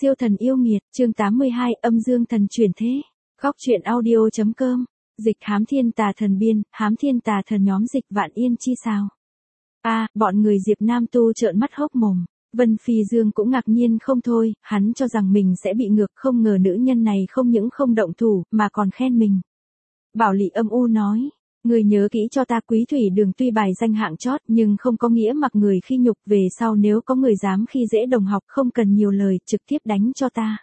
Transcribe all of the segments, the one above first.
Siêu thần yêu nghiệt, chương 82, âm dương thần chuyển thế. Góc truyện audio.com. Dịch hám thiên tà thần biên, hám thiên tà thần nhóm dịch vạn yên chi sao. Bọn người Diệp Nam Tu trợn mắt hốc mồm. Vân Phi Dương cũng ngạc nhiên không thôi, hắn cho rằng mình sẽ bị ngược, không ngờ nữ nhân này không những không động thủ, mà còn khen mình. Bảo Lị âm u nói, người nhớ kỹ cho ta, Quý Thủy Đường tuy bài danh hạng chót nhưng không có nghĩa mặc người khi nhục, về sau nếu có người dám khi dễ đồng học không cần nhiều lời, trực tiếp đánh cho ta.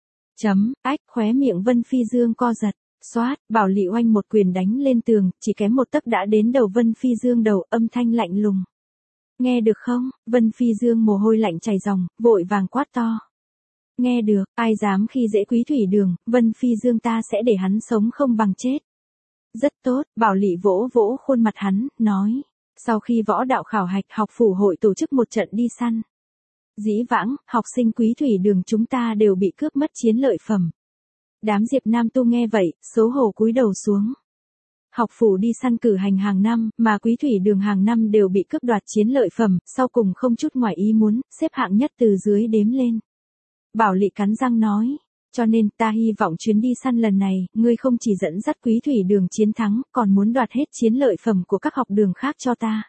Khóe miệng Vân Phi Dương co giật, xoát, Bảo Lị oanh một quyền đánh lên tường, chỉ kém một tấc đã đến đầu Vân Phi Dương đầu, âm thanh lạnh lùng. Nghe được không? Vân Phi Dương mồ hôi lạnh chảy ròng, vội vàng quát to. Nghe được, ai dám khi dễ Quý Thủy Đường, Vân Phi Dương ta sẽ để hắn sống không bằng chết. Rất tốt, Bảo Lị vỗ vỗ khuôn mặt hắn, nói. Sau khi võ đạo khảo hạch, học phủ hội tổ chức một trận đi săn. Dĩ vãng, học sinh Quý Thủy Đường chúng ta đều bị cướp mất chiến lợi phẩm. Đám Diệp Nam Tu nghe vậy, xấu hổ cúi đầu xuống. Học phủ đi săn cử hành hàng năm, mà Quý Thủy Đường hàng năm đều bị cướp đoạt chiến lợi phẩm, sau cùng không chút ngoài ý muốn, xếp hạng nhất từ dưới đếm lên. Bảo Lị cắn răng nói. Cho nên ta hy vọng chuyến đi săn lần này, ngươi không chỉ dẫn dắt Quý Thủy Đường chiến thắng, còn muốn đoạt hết chiến lợi phẩm của các học đường khác cho ta.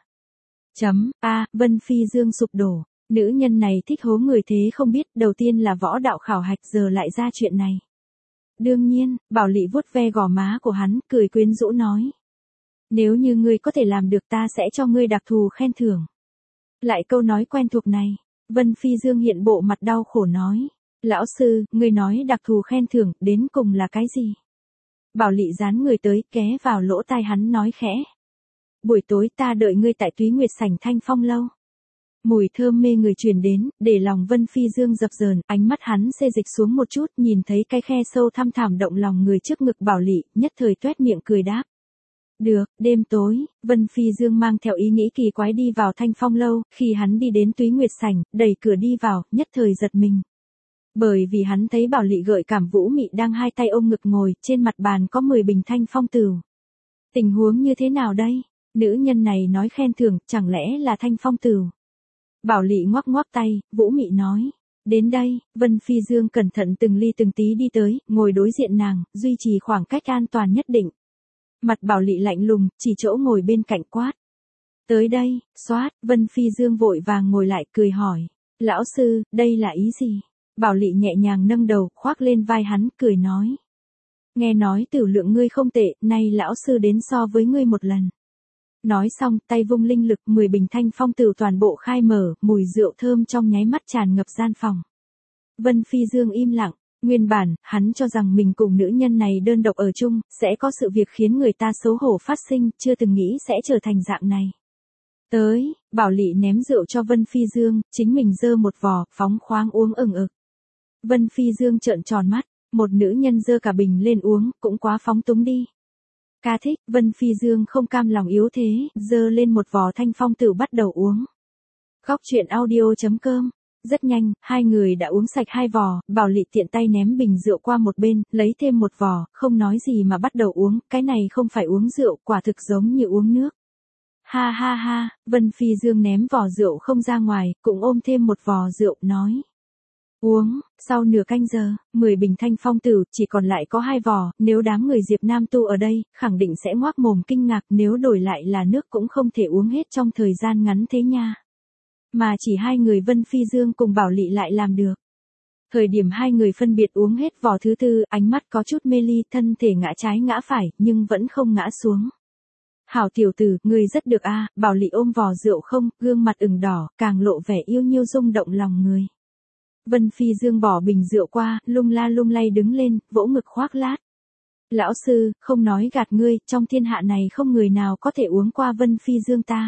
Vân Phi Dương sụp đổ. Nữ nhân này thích hố người thế không biết, đầu tiên là võ đạo khảo hạch giờ lại ra chuyện này. Đương nhiên, Bảo Lị vuốt ve gò má của hắn, cười quyến rũ nói. Nếu như ngươi có thể làm được ta sẽ cho ngươi đặc thù khen thưởng. Lại câu nói quen thuộc này, Vân Phi Dương hiện bộ mặt đau khổ nói. Lão sư, ngươi nói đặc thù khen thưởng, đến cùng là cái gì? Bảo Lị dán người tới, ké vào lỗ tai hắn nói khẽ. Buổi tối ta đợi ngươi tại Túy Nguyệt sảnh Thanh Phong lâu. Mùi thơm mê người truyền đến, để lòng Vân Phi Dương dập dờn, ánh mắt hắn xê dịch xuống một chút, nhìn thấy cái khe sâu thăm thẳm động lòng người trước ngực Bảo Lị, nhất thời toét miệng cười đáp. Được, đêm tối, Vân Phi Dương mang theo ý nghĩ kỳ quái đi vào Thanh Phong lâu, khi hắn đi đến Túy Nguyệt sảnh, đẩy cửa đi vào, nhất thời giật mình. Bởi vì hắn thấy Bảo Lị gợi cảm vũ mị đang hai tay ôm ngực ngồi, trên mặt bàn có 10 bình Thanh Phong tửu. Tình huống như thế nào đây? Nữ nhân này nói khen thưởng, chẳng lẽ là Thanh Phong tửu? Bảo Lị ngoắc ngoắc tay, vũ mị nói. Đến đây, Vân Phi Dương cẩn thận từng ly từng tí đi tới, ngồi đối diện nàng, duy trì khoảng cách an toàn nhất định. Mặt Bảo Lị lạnh lùng, chỉ chỗ ngồi bên cạnh quát. Tới đây, xoát, Vân Phi Dương vội vàng ngồi lại, cười hỏi. Lão sư, đây là ý gì? Bảo Lị nhẹ nhàng nâng đầu, khoác lên vai hắn, cười nói. Nghe nói tiểu lượng ngươi không tệ, nay lão sư đến so với ngươi một lần. Nói xong, tay vung linh lực, 10 bình Thanh Phong tửu toàn bộ khai mở, mùi rượu thơm trong nháy mắt tràn ngập gian phòng. Vân Phi Dương im lặng, nguyên bản, hắn cho rằng mình cùng nữ nhân này đơn độc ở chung, sẽ có sự việc khiến người ta xấu hổ phát sinh, chưa từng nghĩ sẽ trở thành dạng này. Tới, Bảo Lị ném rượu cho Vân Phi Dương, chính mình giơ một vò, phóng khoáng uống ừng ực. Vân Phi Dương trợn tròn mắt, một nữ nhân giơ cả bình lên uống, cũng quá phóng túng đi. Ca thích, Vân Phi Dương không cam lòng yếu thế, giơ lên một vò Thanh Phong tửu bắt đầu uống. Góc truyện audio.com. Rất nhanh, hai người đã uống sạch 2 vò, Bảo Lị tiện tay ném bình rượu qua một bên, lấy thêm một vò, không nói gì mà bắt đầu uống, cái này không phải uống rượu, quả thực giống như uống nước. Ha ha ha, Vân Phi Dương ném vò rượu không ra ngoài, cũng ôm thêm một vò rượu, nói. Uống, sau nửa canh giờ, 10 bình Thanh Phong tửu, chỉ còn lại có 2 vò, nếu đám người Diệp Nam Tu ở đây, khẳng định sẽ ngoác mồm kinh ngạc, nếu đổi lại là nước cũng không thể uống hết trong thời gian ngắn thế nha. Mà chỉ hai người Vân Phi Dương cùng Bảo Lị lại làm được. Thời điểm hai người phân biệt uống hết vò thứ tư, ánh mắt có chút mê ly, thân thể ngã trái ngã phải, nhưng vẫn không ngã xuống. Hảo tiểu tử, ngươi rất được a. Bảo Lị ôm vò rượu không, gương mặt ửng đỏ, càng lộ vẻ yêu nhiêu rung động lòng người. Vân Phi Dương bỏ bình rượu qua, lung la lung lay đứng lên, vỗ ngực khoác lát. Lão sư, không nói gạt ngươi, trong thiên hạ này không người nào có thể uống qua Vân Phi Dương ta.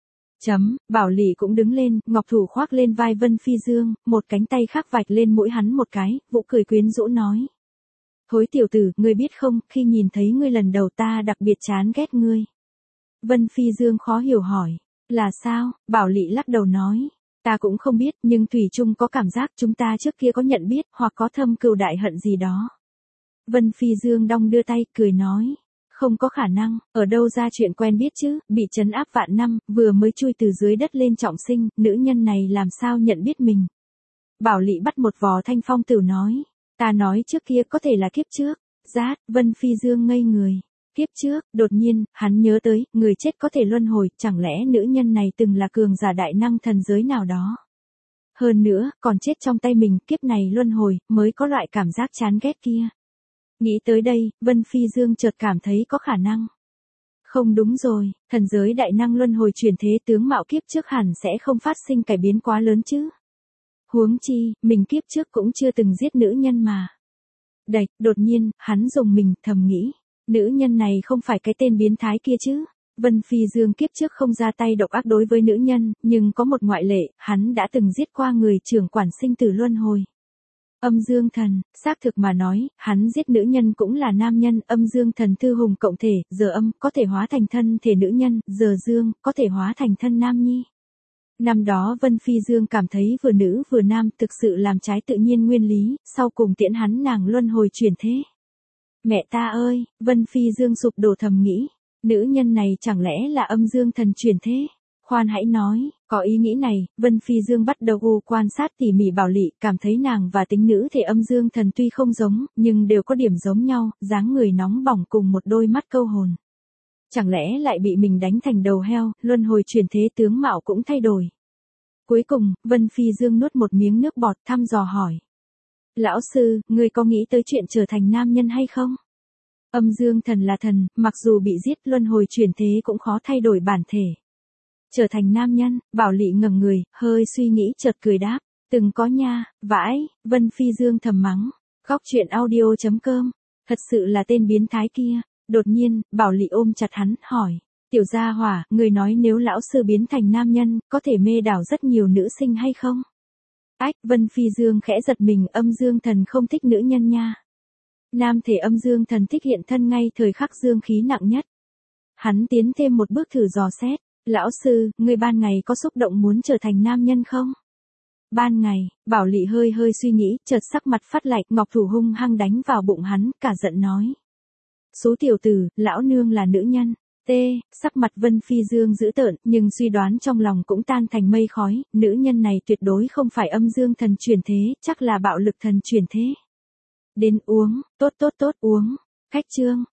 Bảo Lị cũng đứng lên, ngọc thủ khoác lên vai Vân Phi Dương, một cánh tay khác vạch lên mũi hắn một cái, vũ cười quyến rũ nói. Thối tiểu tử, ngươi biết không, khi nhìn thấy ngươi lần đầu ta đặc biệt chán ghét ngươi. Vân Phi Dương khó hiểu hỏi. Là sao? Bảo Lị lắc đầu nói. Ta cũng không biết, nhưng thủy chung có cảm giác chúng ta trước kia có nhận biết, hoặc có thâm cừu đại hận gì đó. Vân Phi Dương đong đưa tay, cười nói. Không có khả năng, ở đâu ra chuyện quen biết chứ, bị trấn áp vạn năm, vừa mới chui từ dưới đất lên trọng sinh, nữ nhân này làm sao nhận biết mình. Bảo Lị bắt một vò thanh phong tửu nói. Ta nói trước kia có thể là kiếp trước. Rát, Vân Phi Dương ngây người. Kiếp trước, đột nhiên, hắn nhớ tới, người chết có thể luân hồi, chẳng lẽ nữ nhân này từng là cường giả đại năng thần giới nào đó. Hơn nữa, còn chết trong tay mình, kiếp này luân hồi, mới có loại cảm giác chán ghét kia. Nghĩ tới đây, Vân Phi Dương chợt cảm thấy có khả năng. Không đúng rồi, thần giới đại năng luân hồi chuyển thế tướng mạo kiếp trước hẳn sẽ không phát sinh cải biến quá lớn chứ. Huống chi, mình kiếp trước cũng chưa từng giết nữ nhân mà. Đột nhiên, hắn dùng mình thầm nghĩ. Nữ nhân này không phải cái tên biến thái kia chứ. Vân Phi Dương kiếp trước không ra tay độc ác đối với nữ nhân, nhưng có một ngoại lệ, hắn đã từng giết qua người trưởng quản sinh tử luân hồi. Âm dương thần, xác thực mà nói, hắn giết nữ nhân cũng là nam nhân, âm dương thần thư hùng cộng thể, giờ âm có thể hóa thành thân thể nữ nhân, giờ dương có thể hóa thành thân nam nhi. Năm đó Vân Phi Dương cảm thấy vừa nữ vừa nam thực sự làm trái tự nhiên nguyên lý, sau cùng tiễn hắn nàng luân hồi chuyển thế. Mẹ ta ơi, Vân Phi Dương sụp đổ thầm nghĩ, nữ nhân này chẳng lẽ là âm dương thần chuyển thế? Khoan hãy nói, có ý nghĩ này, Vân Phi Dương bắt đầu quan sát tỉ mỉ Bảo Lị, cảm thấy nàng và tính nữ thể âm dương thần tuy không giống, nhưng đều có điểm giống nhau, dáng người nóng bỏng cùng một đôi mắt câu hồn. Chẳng lẽ lại bị mình đánh thành đầu heo, luân hồi chuyển thế tướng mạo cũng thay đổi. Cuối cùng, Vân Phi Dương nuốt một miếng nước bọt thăm dò hỏi. Lão sư, ngươi có nghĩ tới chuyện trở thành nam nhân hay không? Âm dương thần là thần, mặc dù bị giết luân hồi chuyển thế cũng khó thay đổi bản thể. Trở thành nam nhân, Bảo Lị ngẩng người, hơi suy nghĩ chợt cười đáp. Từng có nha, vãi, Vân Phi Dương thầm mắng. Góc truyện audio.com. Thật sự là tên biến thái kia. Đột nhiên, Bảo Lị ôm chặt hắn, hỏi. Tiểu gia hỏa, người nói nếu lão sư biến thành nam nhân, có thể mê đảo rất nhiều nữ sinh hay không? Ách, Vân Phi Dương khẽ giật mình, âm dương thần không thích nữ nhân nha. Nam thể âm dương thần thích hiện thân ngay thời khắc dương khí nặng nhất. Hắn tiến thêm một bước thử dò xét. Lão sư, người ban ngày có xúc động muốn trở thành nam nhân không? Ban ngày, Bảo Lị hơi suy nghĩ, chợt sắc mặt phát lạnh, ngọc thủ hung hăng đánh vào bụng hắn, cả giận nói. Số tiểu tử, lão nương là nữ nhân. Sắc mặt Vân Phi Dương dữ tợn, nhưng suy đoán trong lòng cũng tan thành mây khói, nữ nhân này tuyệt đối không phải âm dương thần chuyển thế, chắc là bạo lực thần chuyển thế. Đến uống, tốt uống. Khách chương.